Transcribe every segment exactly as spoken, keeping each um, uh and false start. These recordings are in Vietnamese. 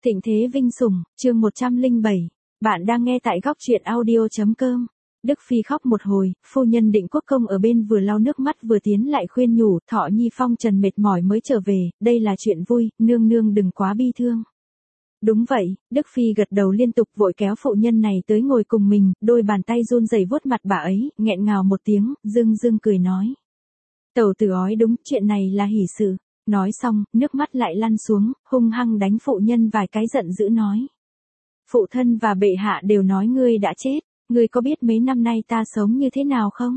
Thịnh thế vinh sủng, chương một trăm lẻ bảy. Bạn đang nghe tại góc truyện audio.com. Đức Phi khóc một hồi, phu nhân Định Quốc Công ở bên vừa lau nước mắt vừa tiến lại khuyên nhủ, Thọ Nhi phong trần mệt mỏi mới trở về, đây là chuyện vui, nương nương đừng quá bi thương. Đúng vậy, Đức Phi gật đầu liên tục vội kéo phụ nhân này tới ngồi cùng mình, đôi bàn tay run rẩy vuốt mặt bà ấy, nghẹn ngào một tiếng, dưng dưng cười nói. Tẩu tử ói đúng, chuyện này là hỷ sự. Nói xong, nước mắt lại lăn xuống, hung hăng đánh phụ nhân vài cái giận dữ nói. Phụ thân và bệ hạ đều nói ngươi đã chết, ngươi có biết mấy năm nay ta sống như thế nào không?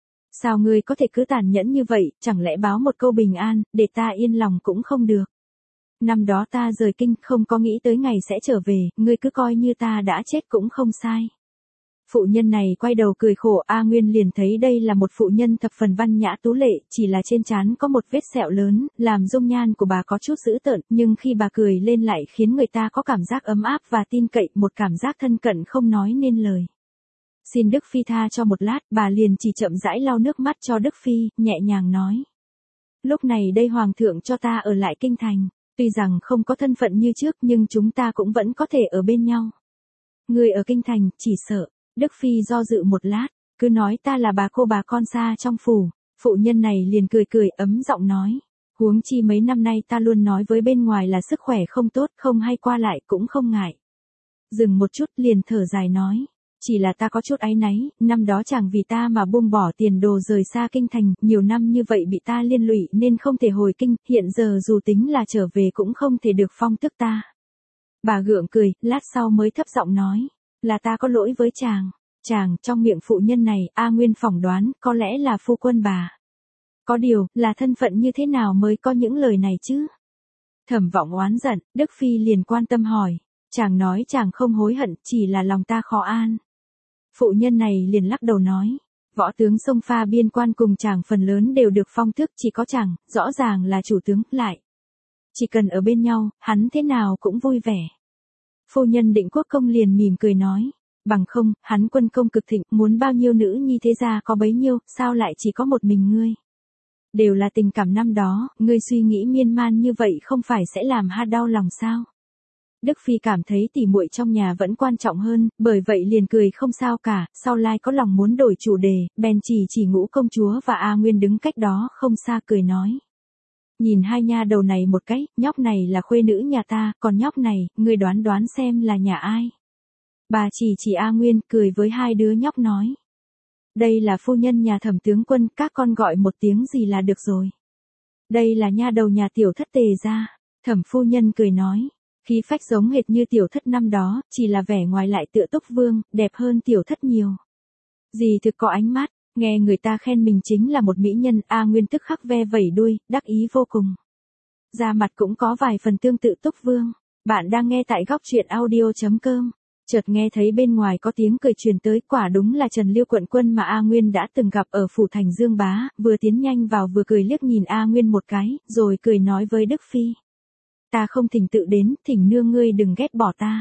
Sao ngươi có thể cứ tàn nhẫn như vậy, chẳng lẽ báo một câu bình an, để ta yên lòng cũng không được. Năm đó ta rời kinh, không có nghĩ tới ngày sẽ trở về, ngươi cứ coi như ta đã chết cũng không sai. Phụ nhân này quay đầu cười khổ, A Nguyên liền thấy đây là một phụ nhân thập phần văn nhã tú lệ, chỉ là trên trán có một vết sẹo lớn, làm dung nhan của bà có chút dữ tợn, nhưng khi bà cười lên lại khiến người ta có cảm giác ấm áp và tin cậy, một cảm giác thân cận không nói nên lời. Xin Đức Phi tha cho một lát, bà liền chỉ chậm rãi lau nước mắt cho Đức Phi, nhẹ nhàng nói. Lúc này đây Hoàng thượng cho ta ở lại kinh thành, tuy rằng không có thân phận như trước nhưng chúng ta cũng vẫn có thể ở bên nhau. Người ở kinh thành, chỉ sợ. Đức Phi do dự một lát, cứ nói ta là bà cô bà con xa trong phủ, phụ nhân này liền cười cười ấm giọng nói, huống chi mấy năm nay ta luôn nói với bên ngoài là sức khỏe không tốt, không hay qua lại cũng không ngại. Dừng một chút liền thở dài nói, chỉ là ta có chút áy náy, năm đó chẳng vì ta mà buông bỏ tiền đồ rời xa kinh thành, nhiều năm như vậy bị ta liên lụy nên không thể hồi kinh, hiện giờ dù tính là trở về cũng không thể được phong tước ta. Bà gượng cười, lát sau mới thấp giọng nói. Là ta có lỗi với chàng. Chàng, trong miệng phụ nhân này, A Nguyên phỏng đoán, có lẽ là phu quân bà. Có điều, là thân phận như thế nào mới có những lời này chứ? Thẩm Vọng oán giận, Đức Phi liền quan tâm hỏi. Chàng nói chàng không hối hận, chỉ là lòng ta khó an. Phụ nhân này liền lắc đầu nói. Võ tướng sông pha biên quan cùng chàng phần lớn đều được phong tước, chỉ có chàng, rõ ràng là chủ tướng, lại. Chỉ cần ở bên nhau, hắn thế nào cũng vui vẻ. Phu nhân Định Quốc Công liền mỉm cười nói, bằng không, hắn quân công cực thịnh, muốn bao nhiêu nữ nhi thế gia có bấy nhiêu, sao lại chỉ có một mình ngươi? Đều là tình cảm năm đó, ngươi suy nghĩ miên man như vậy không phải sẽ làm ha đau lòng sao? Đức Phi cảm thấy tỉ muội trong nhà vẫn quan trọng hơn, bởi vậy liền cười không sao cả, sau lai có lòng muốn đổi chủ đề, bèn chỉ chỉ Ngũ công chúa và A Nguyên đứng cách đó không xa cười nói. Nhìn hai nha đầu này một cái, nhóc này là khuê nữ nhà ta, còn nhóc này, ngươi đoán đoán xem là nhà ai. Bà chỉ chỉ A Nguyên, cười với hai đứa nhóc nói. Đây là phu nhân nhà Thẩm tướng quân, các con gọi một tiếng gì là được rồi. Đây là nha đầu nhà tiểu thất Tề gia. Thẩm phu nhân cười nói. Khí phách giống hệt như tiểu thất năm đó, chỉ là vẻ ngoài lại tựa Túc Vương, đẹp hơn tiểu thất nhiều. Dì thực có ánh mắt. Nghe người ta khen mình chính là một mỹ nhân, A Nguyên tức khắc ve vẩy đuôi, đắc ý vô cùng. Da mặt cũng có vài phần tương tự Túc Vương. Bạn đang nghe tại góc truyện audio.com. Chợt nghe thấy bên ngoài có tiếng cười truyền tới, quả đúng là Trần Liêu quận quân mà A Nguyên đã từng gặp ở phủ thành Dương Bá, vừa tiến nhanh vào vừa cười liếc nhìn A Nguyên một cái, rồi cười nói với Đức Phi. Ta không thỉnh tự đến, thỉnh nương ngươi đừng ghét bỏ ta.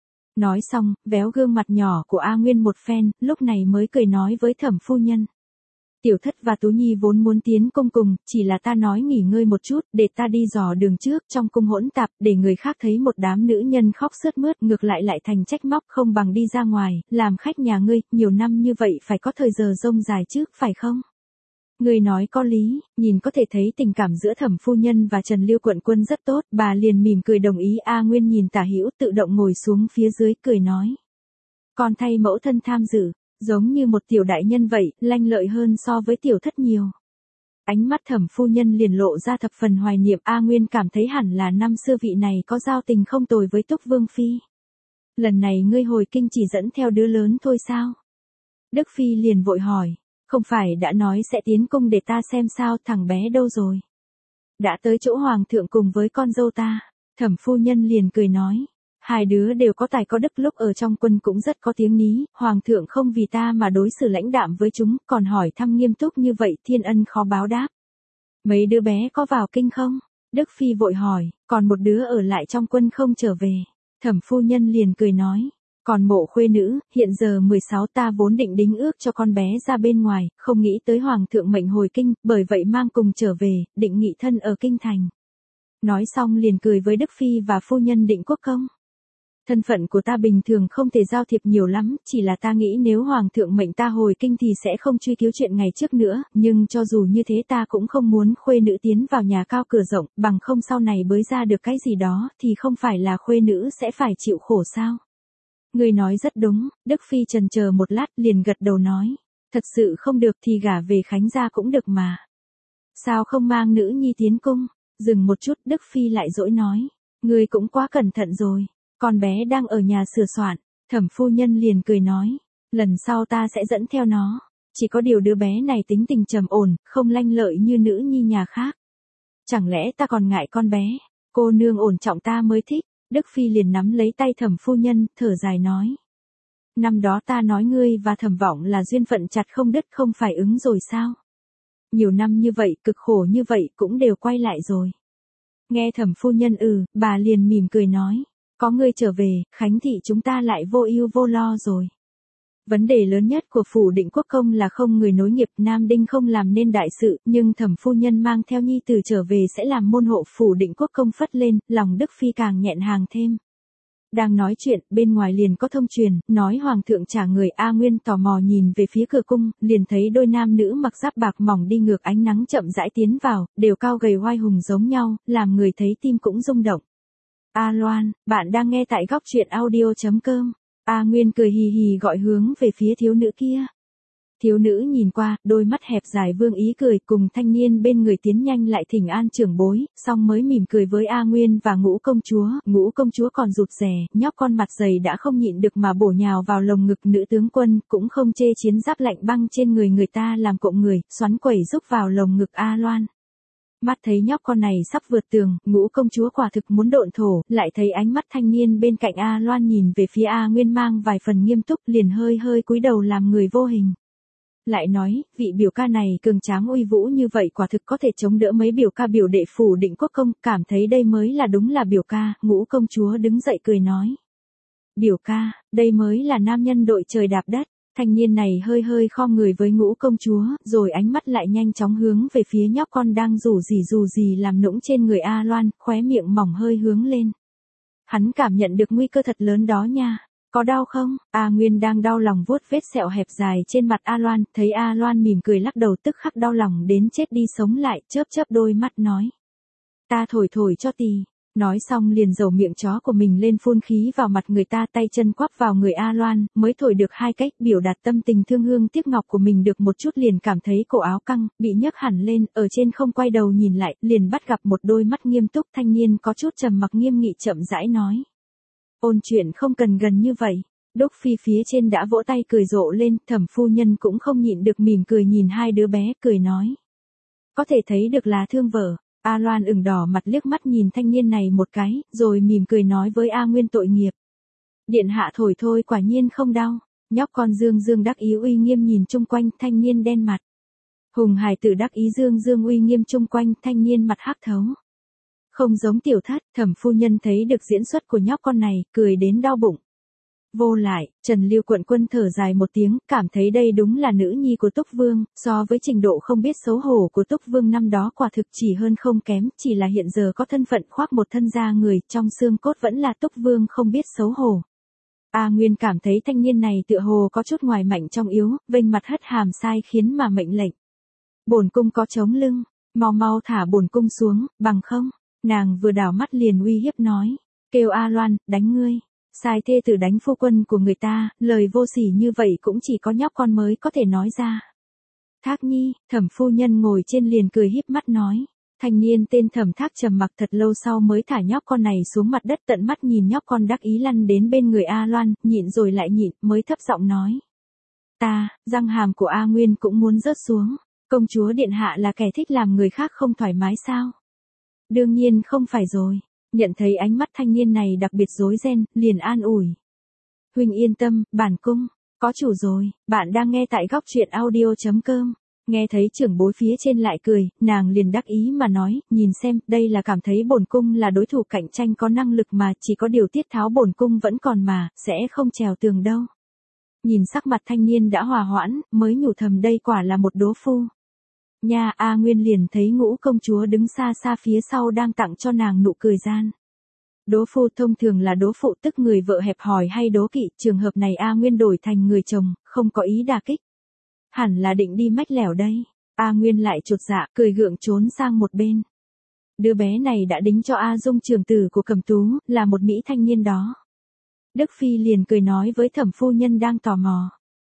Nói xong, véo gương mặt nhỏ của A Nguyên một phen, lúc này mới cười nói với Thẩm phu nhân. Tiểu thất và Tú Nhi vốn muốn tiến cung cùng, chỉ là ta nói nghỉ ngơi một chút, để ta đi dò đường trước trong cung hỗn tạp, để người khác thấy một đám nữ nhân khóc sướt mướt, ngược lại lại thành trách móc, không bằng đi ra ngoài, làm khách nhà ngươi, nhiều năm như vậy phải có thời giờ rông dài chứ, phải không? Người nói có lý, nhìn có thể thấy tình cảm giữa Thẩm phu nhân và Trần Liêu quận quân rất tốt, bà liền mỉm cười đồng ý. A Nguyên nhìn Tả Hữu tự động ngồi xuống phía dưới cười nói. Con thay mẫu thân tham dự, giống như một tiểu đại nhân vậy, lanh lợi hơn so với tiểu thất nhiều. Ánh mắt Thẩm phu nhân liền lộ ra thập phần hoài niệm. A Nguyên cảm thấy hẳn là năm xưa vị này có giao tình không tồi với Túc Vương Phi. Lần này ngươi hồi kinh chỉ dẫn theo đứa lớn thôi sao? Đức Phi liền vội hỏi. Không phải đã nói sẽ tiến cung để ta xem sao, thằng bé đâu rồi? Đã tới chỗ Hoàng thượng cùng với con dâu ta. Thẩm phu nhân liền cười nói. Hai đứa đều có tài có đức, lúc ở trong quân cũng rất có tiếng ní, Hoàng thượng không vì ta mà đối xử lãnh đạm với chúng, còn hỏi thăm nghiêm túc như vậy, thiên ân khó báo đáp. Mấy đứa bé có vào kinh không? Đức Phi vội hỏi, còn một đứa ở lại trong quân không trở về. Thẩm phu nhân liền cười nói. Còn mộ khuê nữ, hiện giờ mười sáu, ta vốn định đính ước cho con bé ra bên ngoài, không nghĩ tới Hoàng thượng mệnh hồi kinh, bởi vậy mang cùng trở về, định nghị thân ở kinh thành. Nói xong liền cười với Đức Phi và phu nhân Định Quốc Công. Thân phận của ta bình thường không thể giao thiệp nhiều lắm, chỉ là ta nghĩ nếu Hoàng thượng mệnh ta hồi kinh thì sẽ không truy cứu chuyện ngày trước nữa, nhưng cho dù như thế ta cũng không muốn khuê nữ tiến vào nhà cao cửa rộng, bằng không sau này bới ra được cái gì đó thì không phải là khuê nữ sẽ phải chịu khổ sao. Người nói rất đúng, Đức Phi chần chờ một lát liền gật đầu nói, thật sự không được thì gả về Khánh gia cũng được mà. Sao không mang nữ nhi tiến cung? Dừng một chút Đức Phi lại dỗi nói, người cũng quá cẩn thận rồi. Con bé đang ở nhà sửa soạn, Thẩm phu nhân liền cười nói, lần sau ta sẽ dẫn theo nó, chỉ có điều đứa bé này tính tình trầm ổn, không lanh lợi như nữ nhi nhà khác. Chẳng lẽ ta còn ngại con bé, cô nương ổn trọng ta mới thích. Đức Phi liền nắm lấy tay Thẩm phu nhân, thở dài nói. Năm đó ta nói ngươi và Thẩm Vọng là duyên phận chặt không đứt không phải ứng rồi sao? Nhiều năm như vậy, cực khổ như vậy cũng đều quay lại rồi. Nghe Thẩm phu nhân ừ, bà liền mỉm cười nói. Có ngươi trở về, Khánh thị chúng ta lại vô ưu vô lo rồi. Vấn đề lớn nhất của phủ Định Quốc Công là không người nối nghiệp, Nam Đinh không làm nên đại sự, nhưng Thẩm phu nhân mang theo nhi tử trở về sẽ làm môn hộ phủ Định Quốc Công phất lên, lòng Đức Phi càng nhẹn hàng thêm. Đang nói chuyện, bên ngoài liền có thông truyền, nói Hoàng thượng trả người. A Nguyên tò mò nhìn về phía cửa cung, liền thấy đôi nam nữ mặc giáp bạc mỏng đi ngược ánh nắng chậm rãi tiến vào, đều cao gầy oai hùng giống nhau, làm người thấy tim cũng rung động. A Loan, bạn đang nghe tại góc truyện audio chấm com. A Nguyên cười hì hì gọi hướng về phía thiếu nữ kia. Thiếu nữ nhìn qua, đôi mắt hẹp dài vương ý cười, cùng thanh niên bên người tiến nhanh lại thỉnh an trưởng bối, xong mới mỉm cười với A Nguyên và Ngũ công chúa. Ngũ công chúa còn rụt rè, nhóc con mặt dày đã không nhịn được mà bổ nhào vào lồng ngực nữ tướng quân, cũng không chê chiến giáp lạnh băng trên người người ta làm cộm người, xoắn quẩy rúc vào lồng ngực A Loan. Mắt thấy nhóc con này sắp vượt tường, Ngũ công chúa quả thực muốn độn thổ, lại thấy ánh mắt thanh niên bên cạnh A Loan nhìn về phía A Nguyên mang vài phần nghiêm túc, liền hơi hơi cúi đầu làm người vô hình. Lại nói, vị biểu ca này cường tráng uy vũ như vậy quả thực có thể chống đỡ mấy biểu ca biểu đệ phủ Định Quốc Công, cảm thấy đây mới là đúng là biểu ca. Ngũ công chúa đứng dậy cười nói. Biểu ca, đây mới là nam nhân đội trời đạp đất. Thanh niên này hơi hơi khom người với Ngũ công chúa, rồi ánh mắt lại nhanh chóng hướng về phía nhóc con đang rủ rỉ rủ rỉ làm nũng trên người A Loan, khóe miệng mỏng hơi hướng lên. Hắn cảm nhận được nguy cơ thật lớn đó nha. Có đau không? A Nguyên đang đau lòng vuốt vết sẹo hẹp dài trên mặt A Loan, thấy A Loan mỉm cười lắc đầu tức khắc đau lòng đến chết đi sống lại, chớp chớp đôi mắt nói. Ta thổi thổi cho tì. Nói xong liền dầu miệng chó của mình lên phun khí vào mặt người ta, tay chân quắp vào người A Loan, mới thổi được hai cách biểu đạt tâm tình thương hương tiếc ngọc của mình được một chút liền cảm thấy cổ áo căng, bị nhấc hẳn lên, ở trên không quay đầu nhìn lại, liền bắt gặp một đôi mắt nghiêm túc. Thanh niên có chút trầm mặc nghiêm nghị chậm rãi nói. Ôn chuyện không cần gần như vậy. Đốc Phi phía trên đã vỗ tay cười rộ lên, Thẩm phu nhân cũng không nhịn được mỉm cười nhìn hai đứa bé, cười nói. Có thể thấy được là thương vợ. A Loan ửng đỏ mặt liếc mắt nhìn thanh niên này một cái, rồi mỉm cười nói với A Nguyên tội nghiệp. Điện hạ thổi thôi quả nhiên không đau. Nhóc con dương dương đắc ý uy nghiêm nhìn chung quanh, thanh niên đen mặt. Hùng hài tử đắc ý dương dương uy nghiêm chung quanh, thanh niên mặt hắc thấu. Không giống tiểu thất. Thẩm phu nhân thấy được diễn xuất của nhóc con này, cười đến đau bụng. Vô lại, Trần Lưu Quận Quân thở dài một tiếng, cảm thấy đây đúng là nữ nhi của Túc Vương, so với trình độ không biết xấu hổ của Túc Vương năm đó quả thực chỉ hơn không kém, chỉ là hiện giờ có thân phận khoác một thân da người, trong xương cốt vẫn là Túc Vương không biết xấu hổ. A Nguyên cảm thấy thanh niên này tựa hồ có chút ngoài mạnh trong yếu, vênh mặt hất hàm sai khiến mà mệnh lệnh. Bổn cung có chống lưng, mau mau thả bổn cung xuống, bằng không. Nàng vừa đảo mắt liền uy hiếp nói, kêu A Loan, đánh ngươi. Sai thê tử đánh phu quân của người ta, lời vô sỉ như vậy cũng chỉ có nhóc con mới có thể nói ra. Thác Nhi, Thẩm phu nhân ngồi trên liền cười híp mắt nói. Thanh niên tên Thẩm Thác trầm mặc thật lâu sau mới thả nhóc con này xuống mặt đất, tận mắt nhìn nhóc con đắc ý lăn đến bên người A Loan, nhịn rồi lại nhịn, mới thấp giọng nói. Ta, răng hàm của A Nguyên cũng muốn rớt xuống. Công chúa điện hạ là kẻ thích làm người khác không thoải mái sao? Đương nhiên không phải rồi. Nhận thấy ánh mắt thanh niên này đặc biệt rối ren, liền an ủi. Huynh yên tâm, bản cung, có chủ rồi. Bạn đang nghe tại góc truyện audio chấm com. Nghe thấy trưởng bối phía trên lại cười, nàng liền đắc ý mà nói, nhìn xem, đây là cảm thấy bổn cung là đối thủ cạnh tranh có năng lực mà, chỉ có điều tiết tháo bổn cung vẫn còn mà, sẽ không trèo tường đâu. Nhìn sắc mặt thanh niên đã hòa hoãn, mới nhủ thầm đây quả là một đố phu. Nha, A Nguyên liền thấy Ngũ công chúa đứng xa xa phía sau đang tặng cho nàng nụ cười gian. Đố phu thông thường là đố phụ, tức người vợ hẹp hòi hay đố kỵ, trường hợp này A Nguyên đổi thành người chồng, không có ý đả kích. Hẳn là định đi mách lẻo đây. A Nguyên lại chột dạ, cười gượng trốn sang một bên. Đứa bé này đã đính cho A Dung trường tử của Cẩm Tú, là một mỹ thanh niên đó. Đức Phi liền cười nói với Thẩm phu nhân đang tò mò.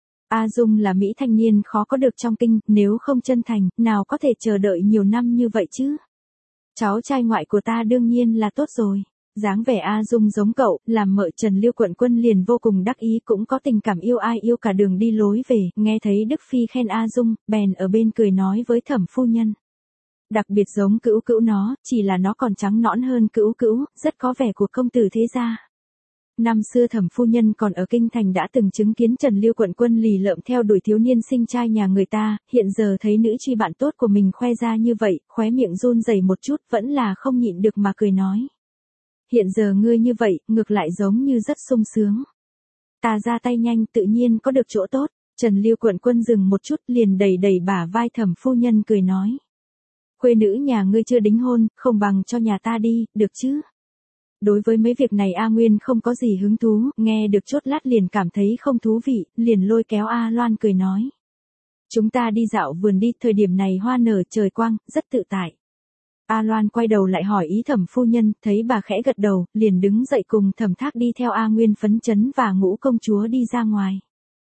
A Dung là mỹ thanh niên khó có được trong kinh, nếu không chân thành, nào có thể chờ đợi nhiều năm như vậy chứ. Cháu trai ngoại của ta đương nhiên là tốt rồi. Dáng vẻ A Dung giống cậu, làm mợ Trần Liêu quận quân liền vô cùng đắc ý, cũng có tình cảm yêu ai yêu cả đường đi lối về, nghe thấy Đức Phi khen A Dung, bèn ở bên cười nói với Thẩm phu nhân. Đặc biệt giống Cữu Cữu nó, chỉ là nó còn trắng nõn hơn Cữu Cữu, rất có vẻ của công tử thế gia. Năm xưa Thẩm phu nhân còn ở kinh thành đã từng chứng kiến Trần Liêu quận quân lì lợm theo đuổi thiếu niên sinh trai nhà người ta, hiện giờ thấy nữ tri bạn tốt của mình khoe ra như vậy, khóe miệng run rẩy một chút, vẫn là không nhịn được mà cười nói. Hiện giờ ngươi như vậy, ngược lại giống như rất sung sướng. Ta ra tay nhanh tự nhiên có được chỗ tốt. Trần Liêu quận quân dừng một chút liền đẩy đẩy bả vai Thẩm phu nhân cười nói. Khuê nữ nhà ngươi chưa đính hôn, không bằng cho nhà ta đi, được chứ? Đối với mấy việc này A Nguyên không có gì hứng thú, nghe được chốt lát liền cảm thấy không thú vị, liền lôi kéo A Loan cười nói. Chúng ta đi dạo vườn đi, thời điểm này hoa nở trời quang, rất tự tại. A Loan quay đầu lại hỏi ý Thẩm phu nhân, thấy bà khẽ gật đầu, liền đứng dậy cùng Thẩm Thác đi theo A Nguyên phấn chấn và Ngũ công chúa đi ra ngoài.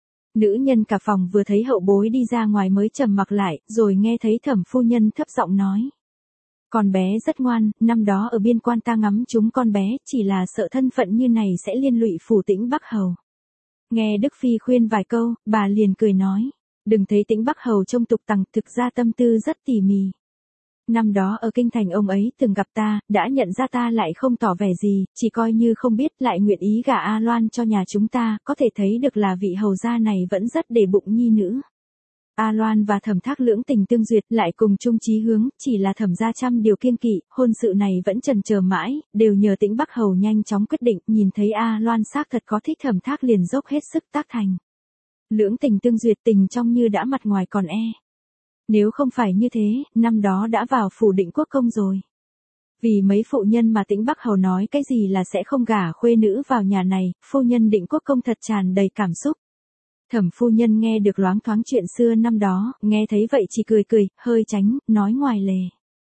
Nữ nhân cả phòng vừa thấy hậu bối đi ra ngoài mới trầm mặc lại, rồi nghe thấy Thẩm phu nhân thấp giọng nói. Con bé rất ngoan, năm đó ở biên quan ta ngắm chúng con bé, chỉ là sợ thân phận như này sẽ liên lụy phủ Tĩnh Bắc Hầu. Nghe Đức Phi khuyên vài câu, bà liền cười nói. Đừng thấy Tĩnh Bắc Hầu trông tục tằng, thực ra tâm tư rất tỉ mỉ. Năm đó ở kinh thành ông ấy từng gặp ta, đã nhận ra ta lại không tỏ vẻ gì, chỉ coi như không biết, lại nguyện ý gả A Loan cho nhà chúng ta, có thể thấy được là vị hầu gia này vẫn rất để bụng nhi nữ. A Loan và Thẩm Thác lưỡng tình tương duyệt, lại cùng chung chí hướng, chỉ là Thẩm gia trăm điều kiêng kỵ, hôn sự này vẫn chần chờ mãi, đều nhờ Tĩnh Bắc Hầu nhanh chóng quyết định, nhìn thấy A Loan xác thật có thích Thẩm Thác liền dốc hết sức tác thành. Lưỡng tình tương duyệt, tình trong như đã mặt ngoài còn e. Nếu không phải như thế, năm đó đã vào phủ Định Quốc công rồi. Vì mấy phụ nhân mà Tĩnh Bắc Hầu nói cái gì là sẽ không gả khuê nữ vào nhà này, phu nhân Định Quốc công thật tràn đầy cảm xúc. Thẩm phu nhân nghe được loáng thoáng chuyện xưa năm đó, nghe thấy vậy chỉ cười cười, hơi tránh, nói ngoài lề.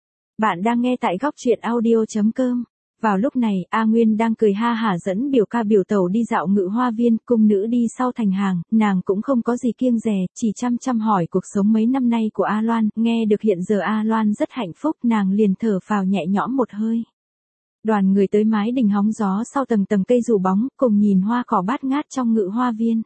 Bạn đang nghe tại góc truyện audio chấm com. Vào lúc này, A Nguyên đang cười ha hả dẫn biểu ca biểu tẩu đi dạo Ngự Hoa Viên, cung nữ đi sau thành hàng, nàng cũng không có gì kiêng dè, chỉ chăm chăm hỏi cuộc sống mấy năm nay của A Loan, nghe được hiện giờ A Loan rất hạnh phúc, nàng liền thở phào nhẹ nhõm một hơi. Đoàn người tới mái đình hóng gió sau tầng tầng cây rủ bóng, cùng nhìn hoa cỏ bát ngát trong Ngự Hoa Viên.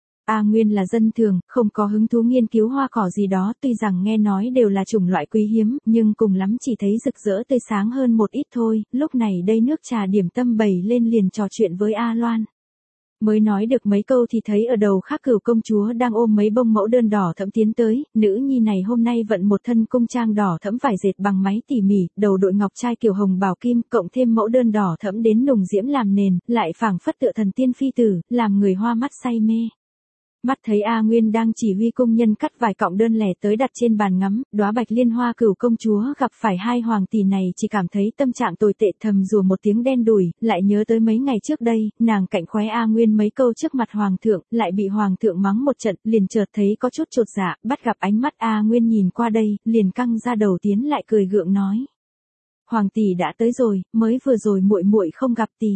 A Nguyên là dân thường, không có hứng thú nghiên cứu hoa cỏ gì đó, tuy rằng nghe nói đều là chủng loại quý hiếm, nhưng cùng lắm chỉ thấy rực rỡ tươi sáng hơn một ít thôi, lúc này đây nước trà điểm tâm bày lên liền trò chuyện với A Loan. Mới nói được mấy câu thì thấy ở đầu khác Cửu công chúa đang ôm mấy bông mẫu đơn đỏ thẫm tiến tới, nữ nhi này hôm nay vận một thân cung trang đỏ thẫm vải dệt bằng máy tỉ mỉ, đầu đội ngọc trai kiểu hồng bảo kim, cộng thêm mẫu đơn đỏ thẫm đến nùng diễm làm nền, lại phảng phất tựa thần tiên phi tử, làm người hoa mắt say mê. Mắt thấy A Nguyên đang chỉ huy công nhân cắt vài cọng đơn lẻ tới đặt trên bàn ngắm, đóa bạch liên hoa Cửu công chúa gặp phải hai hoàng tỷ này chỉ cảm thấy tâm trạng tồi tệ, thầm rủa một tiếng đen đủi, lại nhớ tới mấy ngày trước đây, nàng cạnh khóe A Nguyên mấy câu trước mặt hoàng thượng, lại bị hoàng thượng mắng một trận, liền chợt thấy có chút chột dạ, bắt gặp ánh mắt A Nguyên nhìn qua đây, liền căng ra đầu tiến lại cười gượng nói: "Hoàng tỷ đã tới rồi, mới vừa rồi muội muội không gặp tỷ."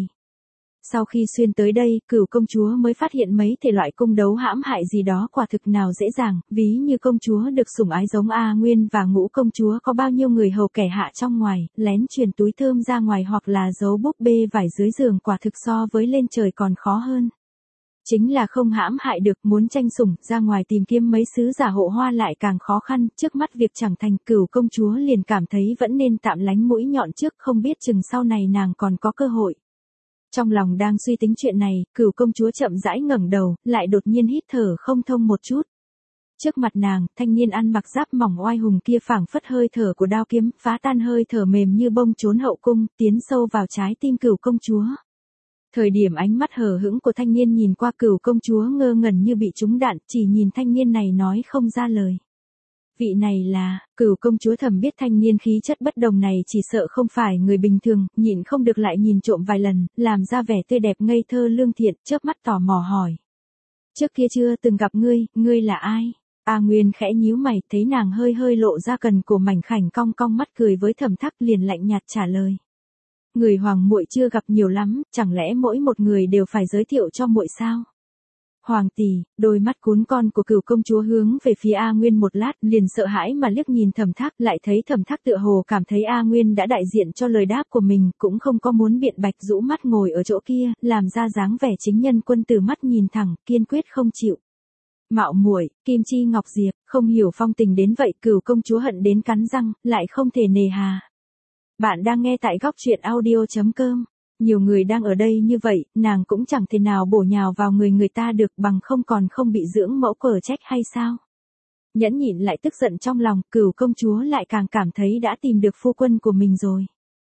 Sau khi xuyên tới đây, Cửu công chúa mới phát hiện mấy thể loại cung đấu hãm hại gì đó quả thực nào dễ dàng, ví như công chúa được sủng ái giống A Nguyên và Ngũ công chúa có bao nhiêu người hầu kẻ hạ trong ngoài, lén truyền túi thơm ra ngoài hoặc là giấu búp bê vải dưới giường, quả thực so với lên trời còn khó hơn. Chính là không hãm hại được, muốn tranh sủng, ra ngoài tìm kiếm mấy sứ giả hộ hoa lại càng khó khăn, trước mắt việc chẳng thành, Cửu công chúa liền cảm thấy vẫn nên tạm lánh mũi nhọn trước, không biết chừng sau này nàng còn có cơ hội. Trong lòng đang suy tính chuyện này, Cửu công chúa chậm rãi ngẩng đầu, lại đột nhiên hít thở không thông một chút. Trước mặt nàng, thanh niên ăn mặc giáp mỏng oai hùng kia phảng phất hơi thở của đao kiếm, phá tan hơi thở mềm như bông trốn hậu cung, tiến sâu vào trái tim Cửu công chúa. Thời điểm ánh mắt hờ hững của thanh niên nhìn qua Cửu công chúa ngơ ngẩn như bị trúng đạn, chỉ nhìn thanh niên này nói không ra lời. Vị này là, Cửu công chúa thầm biết thanh niên khí chất bất đồng này chỉ sợ không phải người bình thường, nhịn không được lại nhìn trộm vài lần, làm ra vẻ tươi đẹp ngây thơ lương thiện, chớp mắt tò mò hỏi. Trước kia chưa từng gặp ngươi, ngươi là ai? A Nguyên khẽ nhíu mày, thấy nàng hơi hơi lộ ra cần cổ mảnh khảnh cong cong mắt cười với Thẩm Thác liền lạnh nhạt trả lời. Người hoàng muội chưa gặp nhiều lắm, chẳng lẽ mỗi một người đều phải giới thiệu cho muội sao? Hoàng tỷ, đôi mắt cún con của Cửu công chúa hướng về phía A Nguyên một lát, liền sợ hãi mà liếc nhìn Thẩm Thác, lại thấy Thẩm Thác tựa hồ cảm thấy A Nguyên đã đại diện cho lời đáp của mình, cũng không có muốn biện bạch, rũ mắt ngồi ở chỗ kia, làm ra dáng vẻ chính nhân quân tử, mắt nhìn thẳng, kiên quyết không chịu. Mạo muội, Kim Chi Ngọc Diệp, không hiểu phong tình đến vậy, Cửu công chúa hận đến cắn răng, lại không thể nề hà. Bạn đang nghe tại góc truyện audio chấm com. Nhiều người đang ở đây như vậy, nàng cũng chẳng thể nào bổ nhào vào người người ta được, bằng không còn không bị dưỡng mẫu cờ trách hay sao? Nhẫn nhịn lại tức giận trong lòng, Cửu công chúa lại càng cảm thấy đã tìm được phu quân của mình rồi.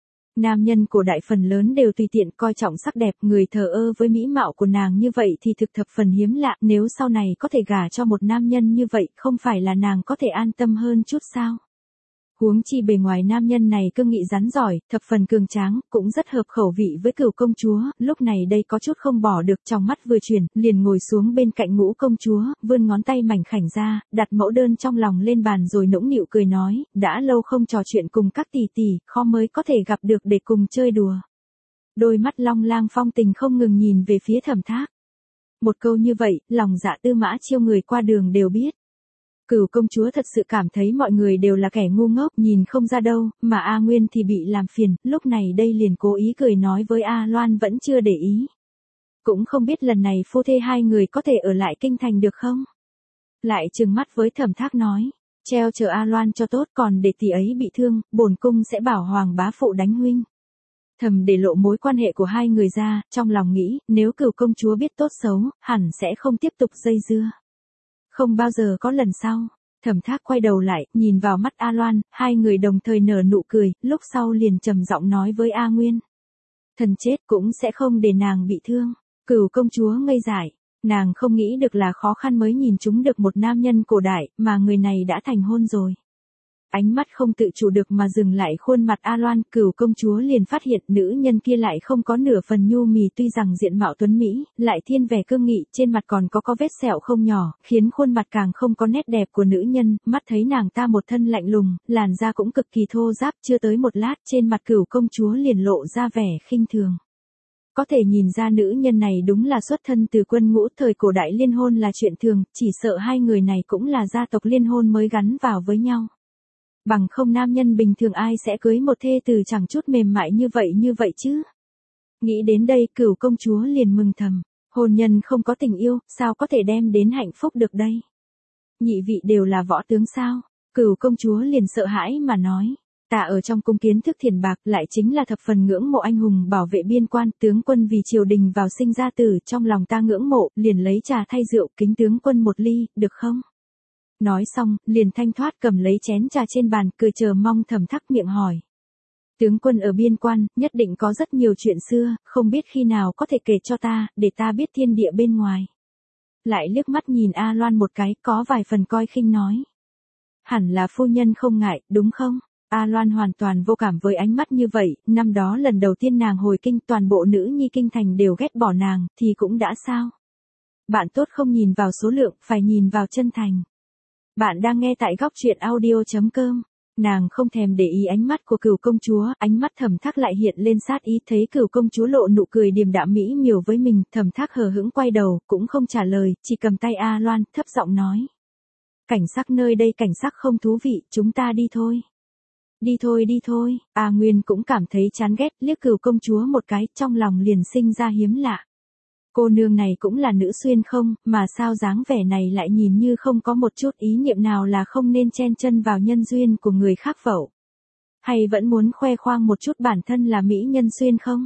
Nam nhân cổ đại phần lớn đều tùy tiện coi trọng sắc đẹp, người thờ ơ với mỹ mạo của nàng như vậy thì thực thập phần hiếm lạ, nếu sau này có thể gả cho một nam nhân như vậy, không phải là nàng có thể an tâm hơn chút sao? Huống chi bề ngoài nam nhân này cương nghị rắn giỏi, thập phần cường tráng, cũng rất hợp khẩu vị với Cửu công chúa, lúc này đây có chút không bỏ được, trong mắt vừa chuyển, liền ngồi xuống bên cạnh Ngũ công chúa, vươn ngón tay mảnh khảnh ra, đặt mẫu đơn trong lòng lên bàn rồi nũng nịu cười nói, đã lâu không trò chuyện cùng các tỷ tỷ, khó mới có thể gặp được để cùng chơi đùa. Đôi mắt long lang phong tình không ngừng nhìn về phía Thẩm Thác. Một câu như vậy, lòng dạ Tư Mã Chiêu người qua đường đều biết. Cửu công chúa thật sự cảm thấy mọi người đều là kẻ ngu ngốc, nhìn không ra đâu, mà A Nguyên thì bị làm phiền, lúc này đây liền cố ý cười nói với A Loan vẫn chưa để ý. Cũng không biết lần này phu thê hai người có thể ở lại kinh thành được không? Lại trừng mắt với Thẩm Thác nói, treo chờ A Loan cho tốt, còn để tỷ ấy bị thương, bổn cung sẽ bảo Hoàng bá phụ đánh huynh. Thầm để lộ mối quan hệ của hai người ra, trong lòng nghĩ, nếu Cửu công chúa biết tốt xấu, hẳn sẽ không tiếp tục dây dưa. Không bao giờ có lần sau, Thẩm Thác quay đầu lại, nhìn vào mắt A Loan, hai người đồng thời nở nụ cười, lúc sau liền trầm giọng nói với A Nguyên. Thần chết cũng sẽ không để nàng bị thương. Cửu công chúa ngây dại, nàng không nghĩ được là khó khăn mới nhìn chúng được một nam nhân cổ đại, mà người này đã thành hôn rồi. Ánh mắt không tự chủ được mà dừng lại khuôn mặt A Loan, Cửu công chúa liền phát hiện nữ nhân kia lại không có nửa phần nhu mì, tuy rằng diện mạo tuấn mỹ, lại thiên vẻ cương nghị, trên mặt còn có có vết sẹo không nhỏ, khiến khuôn mặt càng không có nét đẹp của nữ nhân, mắt thấy nàng ta một thân lạnh lùng, làn da cũng cực kỳ thô ráp, chưa tới một lát, trên mặt Cửu công chúa liền lộ ra vẻ khinh thường. Có thể nhìn ra nữ nhân này đúng là xuất thân từ quân ngũ, thời cổ đại liên hôn là chuyện thường, chỉ sợ hai người này cũng là gia tộc liên hôn mới gắn vào với nhau. Bằng không nam nhân bình thường ai sẽ cưới một thê tử chẳng chút mềm mại như vậy như vậy chứ. Nghĩ đến đây, Cửu công chúa liền mừng thầm, hôn nhân không có tình yêu, sao có thể đem đến hạnh phúc được đây? Nhị vị đều là võ tướng sao? Cửu công chúa liền sợ hãi mà nói, ta ở trong cung kiến thức thiền bạc, lại chính là thập phần ngưỡng mộ anh hùng bảo vệ biên quan, tướng quân vì triều đình vào sinh ra tử, trong lòng ta ngưỡng mộ, liền lấy trà thay rượu kính tướng quân một ly, được không? Nói xong, liền thanh thoát cầm lấy chén trà trên bàn, cười chờ mong Thẩm Thác miệng hỏi. Tướng quân ở biên quan, nhất định có rất nhiều chuyện xưa, không biết khi nào có thể kể cho ta, để ta biết thiên địa bên ngoài. Lại liếc mắt nhìn A Loan một cái, có vài phần coi khinh nói. Hẳn là phu nhân không ngại, đúng không? A Loan hoàn toàn vô cảm với ánh mắt như vậy, năm đó lần đầu tiên nàng hồi kinh, toàn bộ nữ nhi kinh thành đều ghét bỏ nàng, thì cũng đã sao? Bạn tốt không nhìn vào số lượng, phải nhìn vào chân thành. Bạn đang nghe tại góc truyện audio chấm com. Nàng không thèm để ý ánh mắt của Cửu công chúa, ánh mắt Thẩm Thác lại hiện lên sát ý, thấy Cửu công chúa lộ nụ cười điềm đạm mỹ miều với mình, Thẩm Thác hờ hững quay đầu, cũng không trả lời, chỉ cầm tay A Loan, thấp giọng nói. Cảnh sắc nơi đây cảnh sắc không thú vị, chúng ta đi thôi. Đi thôi đi thôi, A Nguyên cũng cảm thấy chán ghét, liếc Cửu công chúa một cái, trong lòng liền sinh ra hiếm lạ. Cô nương này cũng là nữ xuyên không, mà sao dáng vẻ này lại nhìn như không có một chút ý niệm nào là không nên chen chân vào nhân duyên của người khác vậy? Hay vẫn muốn khoe khoang một chút bản thân là mỹ nhân xuyên không?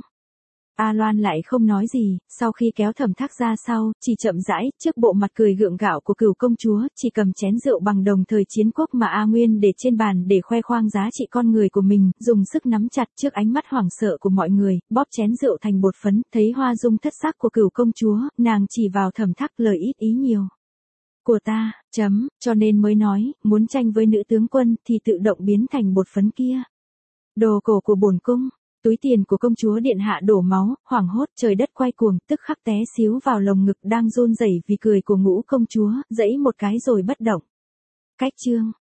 A Loan lại không nói gì, sau khi kéo Thẩm Thác ra sau, chỉ chậm rãi, trước bộ mặt cười gượng gạo của Cửu công chúa, chỉ cầm chén rượu bằng đồng thời chiến quốc mà A Nguyên để trên bàn để khoe khoang giá trị con người của mình, dùng sức nắm chặt trước ánh mắt hoảng sợ của mọi người, bóp chén rượu thành bột phấn, thấy hoa dung thất sắc của Cửu công chúa, nàng chỉ vào Thẩm Thác lời ít ý nhiều. của ta, chấm, cho nên mới nói, muốn tranh với nữ tướng quân thì tự động biến thành bột phấn kia. Đồ cổ của bổn cung, túi tiền của công chúa điện hạ đổ máu, hoảng hốt trời đất quay cuồng, tức khắc té xíu vào lồng ngực đang run rẩy vì cười của ngũ công chúa, dẫy một cái rồi bất động. Cách chương